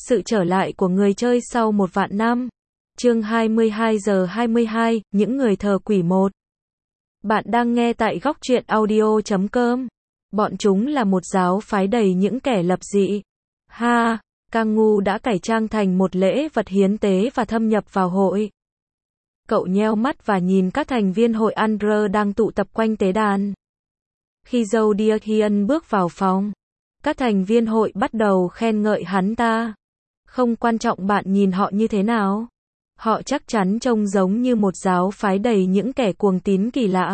Sự trở lại của người chơi sau 1.000.000 năm. Chương 22:22, những người thờ quỷ 1. Bạn đang nghe tại góc truyện audio.com. Bọn chúng là một giáo phái đầy những kẻ lập dị. Kang Ngu đã cải trang thành một lễ vật hiến tế và thâm nhập vào hội. Cậu nheo mắt và nhìn các thành viên hội Andre đang tụ tập quanh tế đàn. Khi Zodiac Hyun bước vào phòng, các thành viên hội bắt đầu khen ngợi hắn ta. Không quan trọng bạn nhìn họ như thế nào. Họ chắc chắn trông giống như một giáo phái đầy những kẻ cuồng tín kỳ lạ.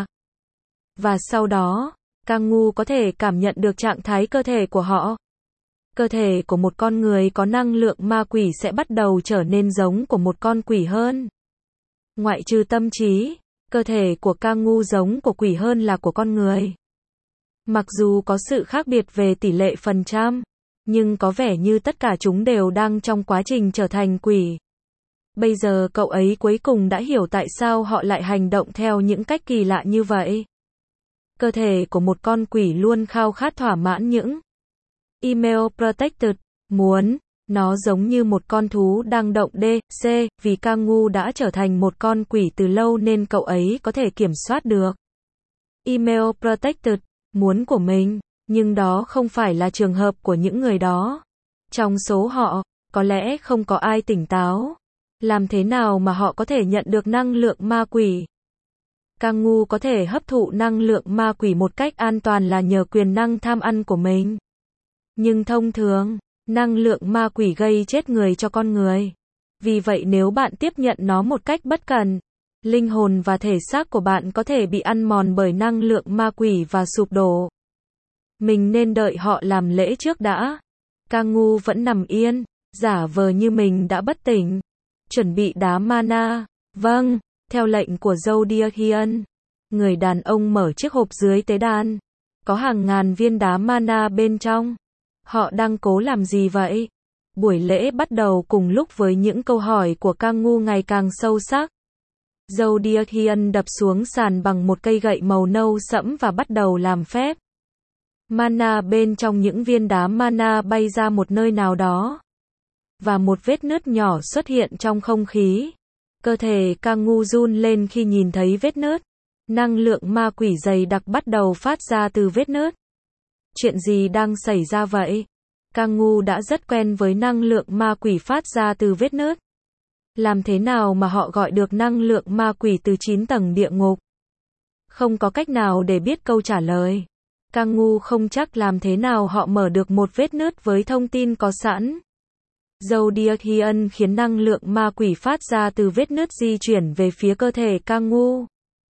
Và sau đó, Kang Ngu có thể cảm nhận được trạng thái cơ thể của họ. Cơ thể của một con người có năng lượng ma quỷ sẽ bắt đầu trở nên giống của một con quỷ hơn. Ngoại trừ tâm trí, cơ thể của Kang Ngu giống của quỷ hơn là của con người. Mặc dù có sự khác biệt về tỷ lệ phần trăm, nhưng có vẻ như tất cả chúng đều đang trong quá trình trở thành quỷ. Bây giờ cậu ấy cuối cùng đã hiểu tại sao họ lại hành động theo những cách kỳ lạ như vậy. Cơ thể của một con quỷ luôn khao khát thỏa mãn những email protected, muốn. Nó giống như một con thú đang động DC, vì Kang Ngu đã trở thành một con quỷ từ lâu nên cậu ấy có thể kiểm soát được email protected, muốn của mình, nhưng đó không phải là trường hợp của những người đó. Trong số họ, có lẽ không có ai tỉnh táo. Làm thế nào mà họ có thể nhận được năng lượng ma quỷ? Kang Ngu có thể hấp thụ năng lượng ma quỷ một cách an toàn là nhờ quyền năng tham ăn của mình. Nhưng thông thường, năng lượng ma quỷ gây chết người cho con người. Vì vậy nếu bạn tiếp nhận nó một cách bất cẩn, linh hồn và thể xác của bạn có thể bị ăn mòn bởi năng lượng ma quỷ và sụp đổ. Mình nên đợi họ làm lễ trước đã. Kang Ngu vẫn nằm yên, giả vờ như mình đã bất tỉnh. Chuẩn bị đá mana. Vâng, theo lệnh của Zodiac Hyun. Người đàn ông mở chiếc hộp dưới tế đàn. Có hàng ngàn viên đá mana bên trong. Họ đang cố làm gì vậy? Buổi lễ bắt đầu cùng lúc với những câu hỏi của Kang Ngu ngày càng sâu sắc. Zodiac Hyun đập xuống sàn bằng một cây gậy màu nâu sẫm và bắt đầu làm phép. Mana bên trong những viên đá mana bay ra một nơi nào đó. Và một vết nứt nhỏ xuất hiện trong không khí. Cơ thể Kang Ngu run lên khi nhìn thấy vết nứt. Năng lượng ma quỷ dày đặc bắt đầu phát ra từ vết nứt. Chuyện gì đang xảy ra vậy? Kang Ngu đã rất quen với năng lượng ma quỷ phát ra từ vết nứt. Làm thế nào mà họ gọi được năng lượng ma quỷ từ 9 tầng địa ngục? Không có cách nào để biết câu trả lời. Kang Ngu không chắc làm thế nào họ mở được một vết nứt với thông tin có sẵn. Zodiac Hyun khiến năng lượng ma quỷ phát ra từ vết nứt di chuyển về phía cơ thể Kang Ngu.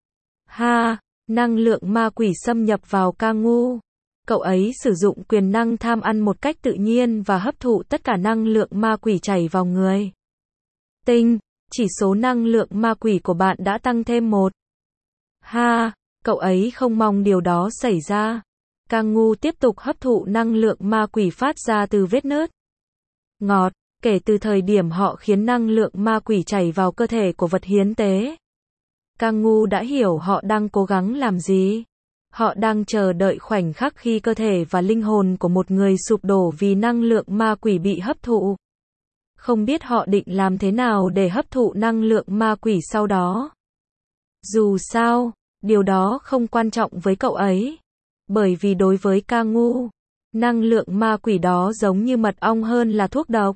Năng lượng ma quỷ xâm nhập vào Kang Ngu. Cậu ấy sử dụng quyền năng tham ăn một cách tự nhiên và hấp thụ tất cả năng lượng ma quỷ chảy vào người. Chỉ số năng lượng ma quỷ của bạn đã tăng thêm 1. Cậu ấy không mong điều đó xảy ra. Kang Ngu tiếp tục hấp thụ năng lượng ma quỷ phát ra từ vết nứt. Kể từ thời điểm họ khiến năng lượng ma quỷ chảy vào cơ thể của vật hiến tế, Kang Ngu đã hiểu họ đang cố gắng làm gì. Họ đang chờ đợi khoảnh khắc khi cơ thể và linh hồn của một người sụp đổ vì năng lượng ma quỷ bị hấp thụ. Không biết họ định làm thế nào để hấp thụ năng lượng ma quỷ sau đó. Dù sao, điều đó không quan trọng với cậu ấy. Bởi vì đối với Kang Ngu, năng lượng ma quỷ đó giống như mật ong hơn là thuốc độc.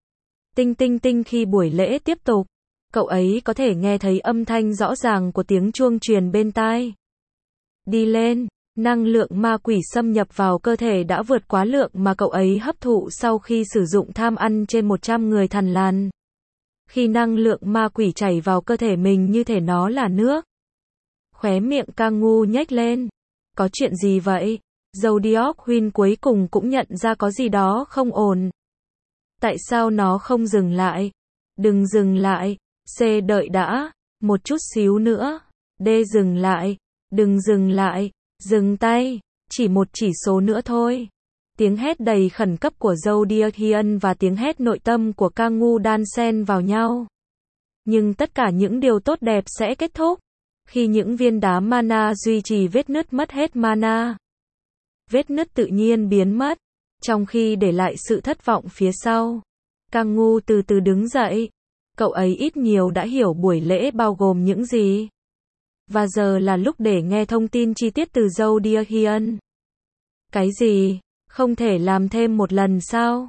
Khi buổi lễ tiếp tục, cậu ấy có thể nghe thấy âm thanh rõ ràng của tiếng chuông truyền bên tai. Đi lên, năng lượng ma quỷ xâm nhập vào cơ thể đã vượt quá lượng mà cậu ấy hấp thụ sau khi sử dụng tham ăn trên 100 người thằn lằn. Khi năng lượng ma quỷ chảy vào cơ thể mình như thể nó là nước. Khóe miệng Kang Ngu nhếch lên. Có chuyện gì vậy? Zodiac Hyun cuối cùng cũng nhận ra có gì đó không ổn. Tại sao nó không dừng lại? Đừng dừng lại. C. Đợi đã. Một chút xíu nữa. D. Dừng lại. Đừng dừng lại. Dừng tay. Chỉ một chỉ số nữa thôi. Tiếng hét đầy khẩn cấp của Zodiac Hyun và tiếng hét nội tâm của Kang Ngu đan xen vào nhau. Nhưng tất cả những điều tốt đẹp sẽ kết thúc khi những viên đá mana duy trì vết nứt mất hết mana. Vết nứt tự nhiên biến mất, trong khi để lại sự thất vọng phía sau. Kang Ngu từ từ đứng dậy. Cậu ấy ít nhiều đã hiểu buổi lễ bao gồm những gì. Và giờ là lúc để nghe thông tin chi tiết từ Zodiac Hyun. Cái gì? Không thể làm thêm một lần sao?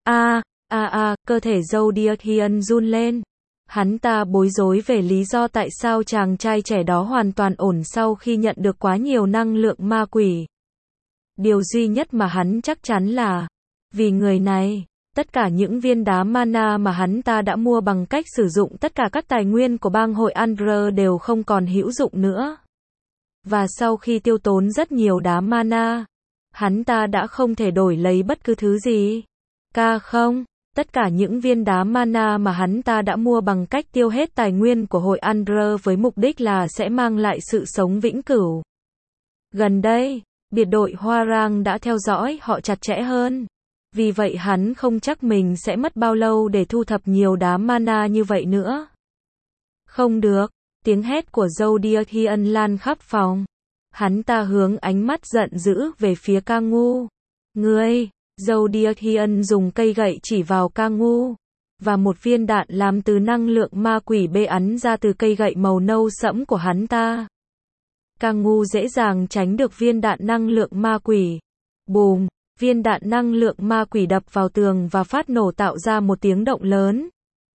Cơ thể Zodiac Hyun run lên. Hắn ta bối rối về lý do tại sao chàng trai trẻ đó hoàn toàn ổn sau khi nhận được quá nhiều năng lượng ma quỷ. Điều duy nhất mà hắn chắc chắn là, vì người này, tất cả những viên đá mana mà hắn ta đã mua bằng cách sử dụng tất cả các tài nguyên của bang hội Andre đều không còn hữu dụng nữa. Và sau khi tiêu tốn rất nhiều đá mana, hắn ta đã không thể đổi lấy bất cứ thứ gì. Không, tất cả những viên đá mana mà hắn ta đã mua bằng cách tiêu hết tài nguyên của hội Andre với mục đích là sẽ mang lại sự sống vĩnh cửu. Gần đây, biệt đội Hoa Rang đã theo dõi họ chặt chẽ hơn. Vì vậy hắn không chắc mình sẽ mất bao lâu để thu thập nhiều đá mana như vậy nữa. Không được, tiếng hét của Zodiac Hyun lan khắp phòng. Hắn ta hướng ánh mắt giận dữ về phía Kang Ngu. Ngươi, Zodiac Hyun dùng cây gậy chỉ vào Kang Ngu. Và một viên đạn làm từ năng lượng ma quỷ bắn ra từ cây gậy màu nâu sẫm của hắn ta. Kang Ngu dễ dàng tránh được viên đạn năng lượng ma quỷ. Bùm! Viên đạn năng lượng ma quỷ đập vào tường và phát nổ tạo ra một tiếng động lớn.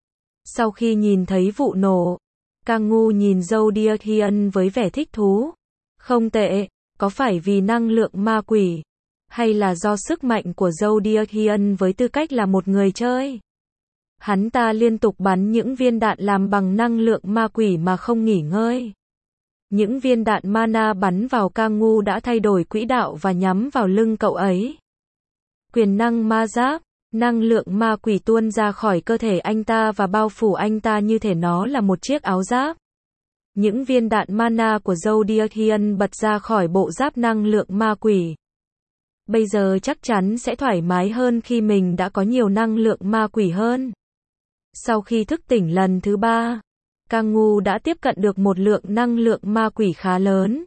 Sau khi nhìn thấy vụ nổ, Kang Ngu nhìn Zodiac Hyun với vẻ thích thú. Không tệ, có phải vì năng lượng ma quỷ, hay là do sức mạnh của Zodiac Hyun với tư cách là một người chơi? Hắn ta liên tục bắn những viên đạn làm bằng năng lượng ma quỷ mà không nghỉ ngơi. Những viên đạn mana bắn vào Kang Ngu đã thay đổi quỹ đạo và nhắm vào lưng cậu ấy. Quyền năng ma giáp, năng lượng ma quỷ tuôn ra khỏi cơ thể anh ta và bao phủ anh ta như thể nó là một chiếc áo giáp. Những viên đạn mana của Zodiac Hyun bật ra khỏi bộ giáp năng lượng ma quỷ. Bây giờ chắc chắn sẽ thoải mái hơn khi mình đã có nhiều năng lượng ma quỷ hơn. Sau khi thức tỉnh lần thứ 3, Kang Ngu đã tiếp cận được một lượng năng lượng ma quỷ khá lớn.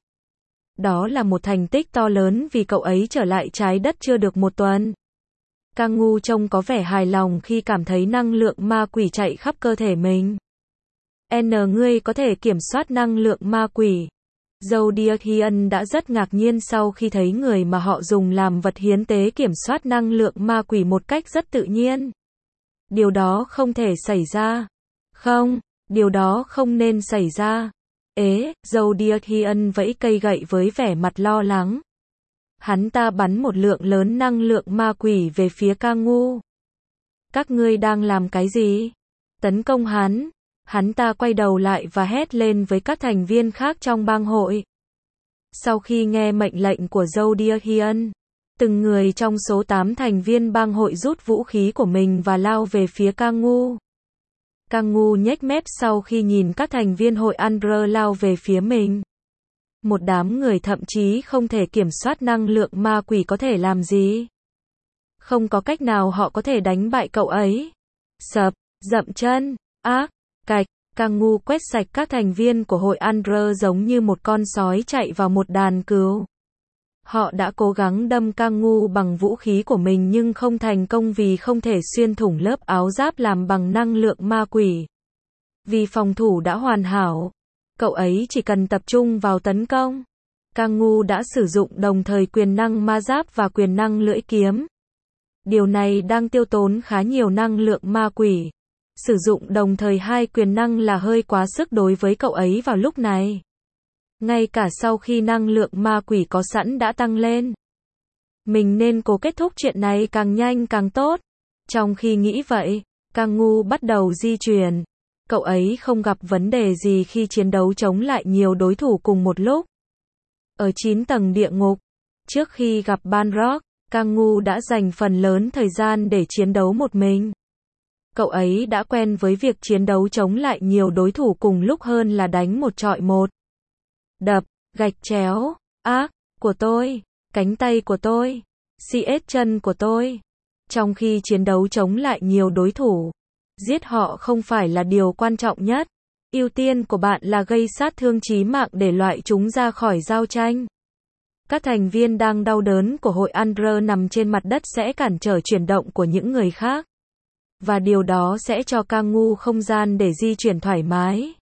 Đó là một thành tích to lớn vì cậu ấy trở lại trái đất chưa được một tuần. Kang Ngu trông có vẻ hài lòng khi cảm thấy năng lượng ma quỷ chạy khắp cơ thể mình. Ngươi có thể kiểm soát năng lượng ma quỷ. Zodiac Hyun đã rất ngạc nhiên sau khi thấy người mà họ dùng làm vật hiến tế kiểm soát năng lượng ma quỷ một cách rất tự nhiên. Điều đó không thể xảy ra. Không, điều đó không nên xảy ra. Zodiac Hyun vẫy cây gậy với vẻ mặt lo lắng. Hắn ta bắn một lượng lớn năng lượng ma quỷ về phía Kang Ngu. Các ngươi đang làm cái gì? Tấn công hắn. Hắn ta quay đầu lại và hét lên với các thành viên khác trong bang hội. Sau khi nghe mệnh lệnh của Zodiac Hyun, từng người trong số 8 thành viên bang hội rút vũ khí của mình và lao về phía Kang Ngu. Kang Ngu nhếch mép sau khi nhìn các thành viên hội Andre lao về phía mình. Một đám người thậm chí không thể kiểm soát năng lượng ma quỷ có thể làm gì. Không có cách nào họ có thể đánh bại cậu ấy. Dậm chân, cạch, Kang Ngu quét sạch các thành viên của hội Andre giống như một con sói chạy vào một đàn cừu. Họ đã cố gắng đâm Kang Ngu bằng vũ khí của mình nhưng không thành công vì không thể xuyên thủng lớp áo giáp làm bằng năng lượng ma quỷ. Vì phòng thủ đã hoàn hảo, cậu ấy chỉ cần tập trung vào tấn công. Kang Ngu đã sử dụng đồng thời quyền năng ma giáp và quyền năng lưỡi kiếm. Điều này đang tiêu tốn khá nhiều năng lượng ma quỷ. Sử dụng đồng thời hai quyền năng là hơi quá sức đối với cậu ấy vào lúc này. Ngay cả sau khi năng lượng ma quỷ có sẵn đã tăng lên. Mình nên cố kết thúc chuyện này càng nhanh càng tốt. Trong khi nghĩ vậy, Kang Ngu bắt đầu di chuyển. Cậu ấy không gặp vấn đề gì khi chiến đấu chống lại nhiều đối thủ cùng một lúc. Ở 9 tầng địa ngục, trước khi gặp Balrog, Kang Ngu đã dành phần lớn thời gian để chiến đấu một mình. Cậu ấy đã quen với việc chiến đấu chống lại nhiều đối thủ cùng lúc hơn là đánh một chọi một. Đập, gạch chéo, của tôi, cánh tay của tôi, chân của tôi. Trong khi chiến đấu chống lại nhiều đối thủ, giết họ không phải là điều quan trọng nhất. Ưu tiên của bạn là gây sát thương chí mạng để loại chúng ra khỏi giao tranh. Các thành viên đang đau đớn của hội Andre nằm trên mặt đất sẽ cản trở chuyển động của những người khác. và điều đó sẽ cho Kangwoo không gian để di chuyển thoải mái.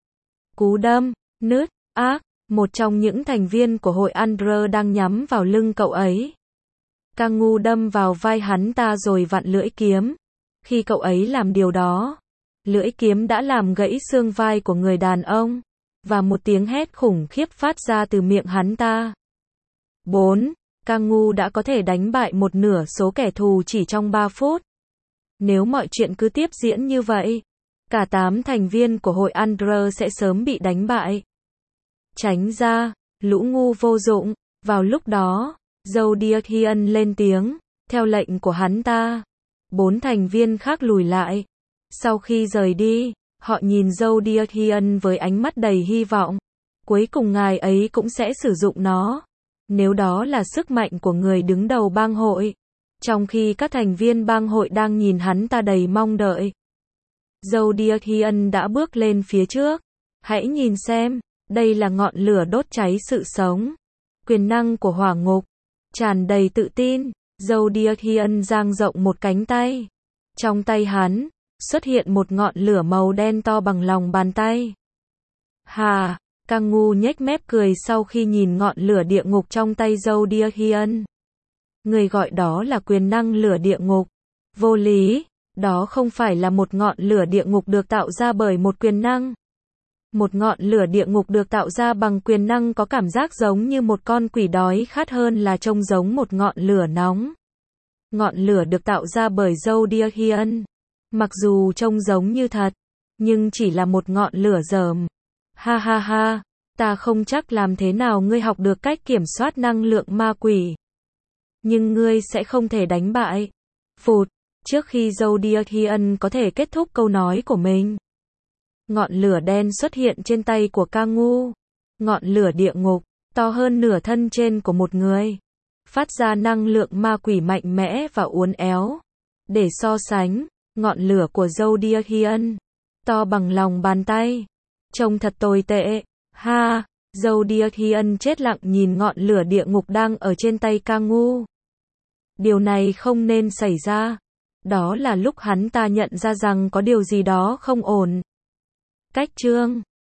Cú đâm, nứt, ác, một trong những thành viên của hội Andre đang nhắm vào lưng cậu ấy. Kangwoo đâm vào vai hắn ta rồi vặn lưỡi kiếm. Khi cậu ấy làm điều đó, lưỡi kiếm đã làm gãy xương vai của người đàn ông, và một tiếng hét khủng khiếp phát ra từ miệng hắn ta. 4. Kangwoo đã có thể đánh bại một nửa số kẻ thù chỉ trong 3 phút. Nếu mọi chuyện cứ tiếp diễn như vậy, cả 8 thành viên của hội Andre sẽ sớm bị đánh bại. Tránh ra, lũ ngu vô dụng. Vào lúc đó, Zodiac Hyun lên tiếng, theo lệnh của hắn ta. 4 thành viên khác lùi lại. Sau khi rời đi, họ nhìn Zodiac Hyun với ánh mắt đầy hy vọng. Cuối cùng ngài ấy cũng sẽ sử dụng nó. Nếu đó là sức mạnh của người đứng đầu bang hội. Trong khi các thành viên bang hội đang nhìn hắn ta đầy mong đợi. Zodiac Hyun đã bước lên phía trước. Hãy nhìn xem, đây là ngọn lửa đốt cháy sự sống. Quyền năng của hỏa ngục. Tràn đầy tự tin, Zodiac Hyun dang rộng một cánh tay. Trong tay hắn, xuất hiện một ngọn lửa màu đen to bằng lòng bàn tay. Hà, Kangwoo nhếch mép cười sau khi nhìn ngọn lửa địa ngục trong tay Zodiac Hyun. Người gọi đó là quyền năng lửa địa ngục. Vô lý, đó không phải là một ngọn lửa địa ngục được tạo ra bởi một quyền năng. Một ngọn lửa địa ngục được tạo ra bằng quyền năng có cảm giác giống như một con quỷ đói khát hơn là trông giống một ngọn lửa nóng. Ngọn lửa được tạo ra bởi Zodiac Hyun. Mặc dù trông giống như thật, nhưng chỉ là một ngọn lửa dởm. Ha ha ha, ta không chắc làm thế nào ngươi học được cách kiểm soát năng lượng ma quỷ. Nhưng ngươi sẽ không thể đánh bại. Phụt, trước khi Zodiac Hyun có thể kết thúc câu nói của mình. Ngọn lửa đen xuất hiện trên tay của Kangwoo. Ngọn lửa địa ngục, to hơn nửa thân trên của một người. Phát ra năng lượng ma quỷ mạnh mẽ và uốn éo. Để so sánh, ngọn lửa của Zodiac Hyun, to bằng lòng bàn tay. Trông thật tồi tệ. Ha, Zodiac Hyun chết lặng nhìn ngọn lửa địa ngục đang ở trên tay Kangwoo. Điều này không nên xảy ra. Đó là lúc hắn ta nhận ra rằng có điều gì đó không ổn. Cách chương